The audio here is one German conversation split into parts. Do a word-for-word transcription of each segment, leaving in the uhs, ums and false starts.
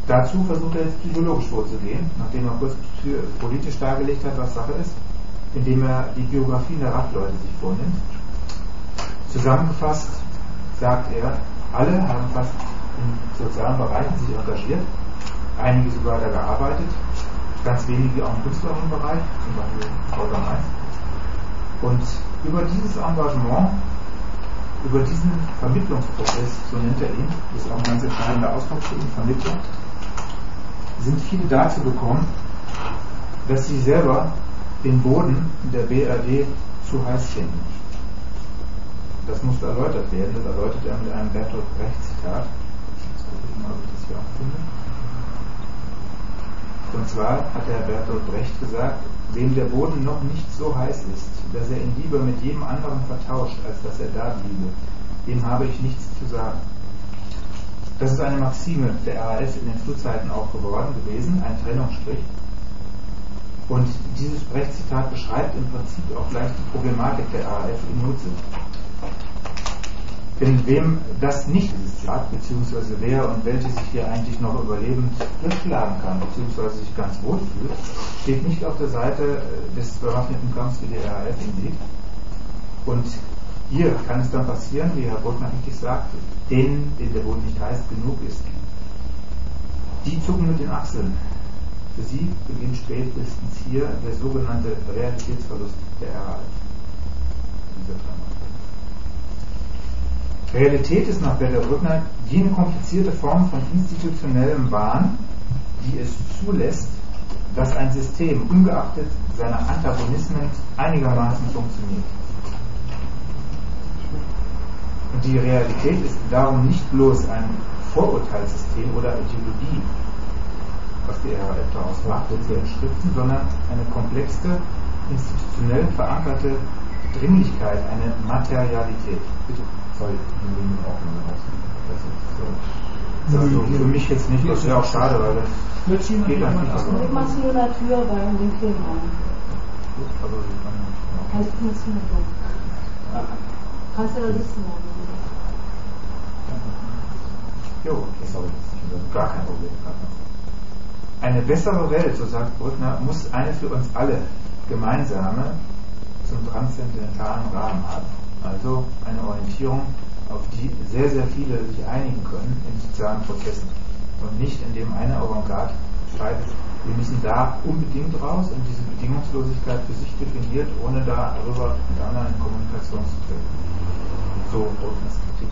dazu versucht er jetzt psychologisch vorzugehen, nachdem er kurz politisch dargelegt hat, was Sache ist, indem er die Biografien der Radleute sich vornimmt. Zusammengefasst sagt er, alle haben fast in sozialen Bereichen sich engagiert, einige sogar da gearbeitet, ganz wenige auch im künstlerischen Bereich, zum Beispiel Holger Meis. Und über dieses Engagement, über diesen Vermittlungsprozess, so nennt er ihn, das ist auch ein ganz entscheidender Ausdruck für ihn, Vermittler, sind viele dazu gekommen, dass sie selber den Boden in der B R D zu heiß finden. Das musste erläutert werden, das erläutert er mit einem Bertolt Brecht-Zitat. Jetzt gucke ich mal, ob ich das hier auch finde. Und zwar hat der Bertolt Brecht gesagt, wem der Boden noch nicht so heiß ist, dass er ihn lieber mit jedem anderen vertauscht, als dass er da bliebe, dem habe ich nichts zu sagen. Das ist eine Maxime der R A F in den Frühzeiten auch geworden gewesen, ein Trennungsstrich. Und dieses Brecht-Zitat beschreibt im Prinzip auch gleich die Problematik der R A F in Nutze. Denn wem das nicht dieses Zitat, beziehungsweise wer und welche sich hier eigentlich noch überlebend durchschlagen kann, beziehungsweise sich ganz wohl fühlt, steht nicht auf der Seite des bewaffneten Kampfs, wie die R A F ihn sieht. Und hier kann es dann passieren, wie Herr Brückner richtig sagt, denen, denen der Boden nicht heiß genug ist, die zucken mit den Achseln. Für sie beginnt spätestens hier der sogenannte Realitätsverlust der R A F. Realität ist nach Bertolt Brückner jene komplizierte Form von institutionellem Wahn, die es zulässt, dass ein System ungeachtet seiner Antagonismen einigermaßen funktioniert. Und die Realität ist darum nicht bloß ein Vorurteilssystem oder Ideologie, was die R A F daraus macht, in ihren Schriften, sondern eine komplexe, institutionell verankerte Dringlichkeit, eine Materialität. Bitte. Sorry, das ist also für mich jetzt nicht, das wäre auch schade, weil das geht dann nicht. Also ich mach's nur in der Tür bei den Film an. Kannst du das nicht machen? Kannst du da sitzen? Jo, okay, sorry, gar kein Problem. Eine bessere Welt, so sagt Brückner, muss eine für uns alle gemeinsame zum transzendentalen Rahmen haben. Also eine Orientierung, auf die sehr, sehr viele sich einigen können in sozialen Prozessen. Und nicht, indem eine Avantgarde schreibt, wir müssen da unbedingt raus und diese Bedingungslosigkeit für sich definiert, ohne darüber mit anderen in Kommunikation zu treten. So Brückners Kritik.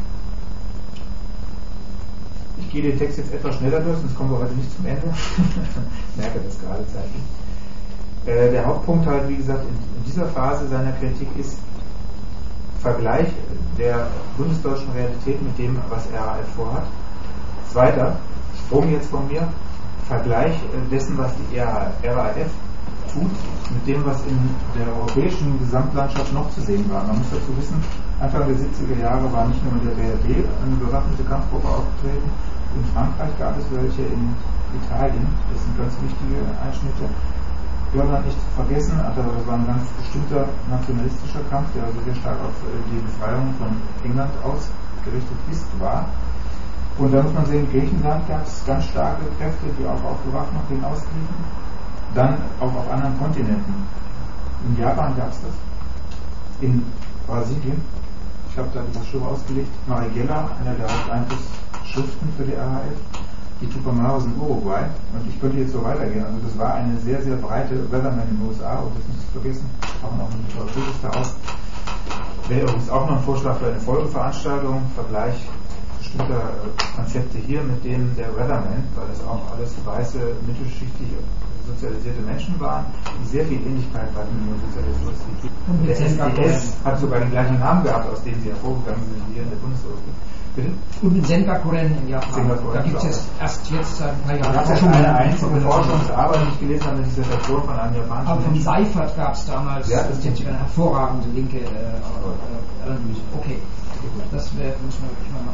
Ich gehe den Text jetzt etwas schneller durch, sonst kommen wir heute nicht zum Ende. Ich merke das gerade zeitlich. Äh, der Hauptpunkt halt, wie gesagt, in, in dieser Phase seiner Kritik ist Vergleich der bundesdeutschen Realität mit dem, was R A F vorhat. Zweiter, Sprung jetzt von mir, Vergleich dessen, was die R A F tut, mit dem, was in der europäischen Gesamtlandschaft noch zu sehen war. Man muss dazu wissen, Anfang der siebziger Jahre war nicht nur in der B R D eine bewaffnete Kampfgruppe aufgetreten, in Frankreich gab es welche, in Italien, das sind ganz wichtige Einschnitte. Irland nicht zu vergessen, aber das war ein ganz bestimmter nationalistischer Kampf, der also sehr stark auf die Befreiung von England ausgerichtet ist, war. Und da muss man sehen, in Griechenland gab es ganz starke Kräfte, die auch auf bewaffnet hinausliefen. Dann auch auf anderen Kontinenten. In Japan gab es das. In Brasilien, ich habe da die Broschüre ausgelegt, Marighella, einer der Haupteinflussschriften für die R A F. Die Tupamaros in Uruguay, und ich könnte jetzt so weitergehen, also das war eine sehr, sehr breite Weatherman in den U S A, und das nicht zu vergessen, auch noch ein Literaturliste daraus. Wäre übrigens auch noch ein Vorschlag für eine Folgeveranstaltung, Vergleich bestimmter Konzepte hier mit denen der Weatherman, weil das auch alles weiße, mittelschichtig sozialisierte Menschen waren, die sehr viel Ähnlichkeit hatten mit dem Sozialismus. Der S D S hat sogar den gleichen Namen gehabt, aus dem sie hervorgegangen sind, hier in der Bundesrepublik. Bitte? Und in Sengakuren in Japan. Da gibt es jetzt erst jetzt seit ein paar Jahren. Ich habe schon eine einzige Forschungsarbeit, die ich gelesen habe, eine Dissertation von einem japanischen. Aber von Seifert gab es damals ja, das ist eine hervorragende linke äh, Analyse. Okay, das wäre, muss man wirklich mal machen.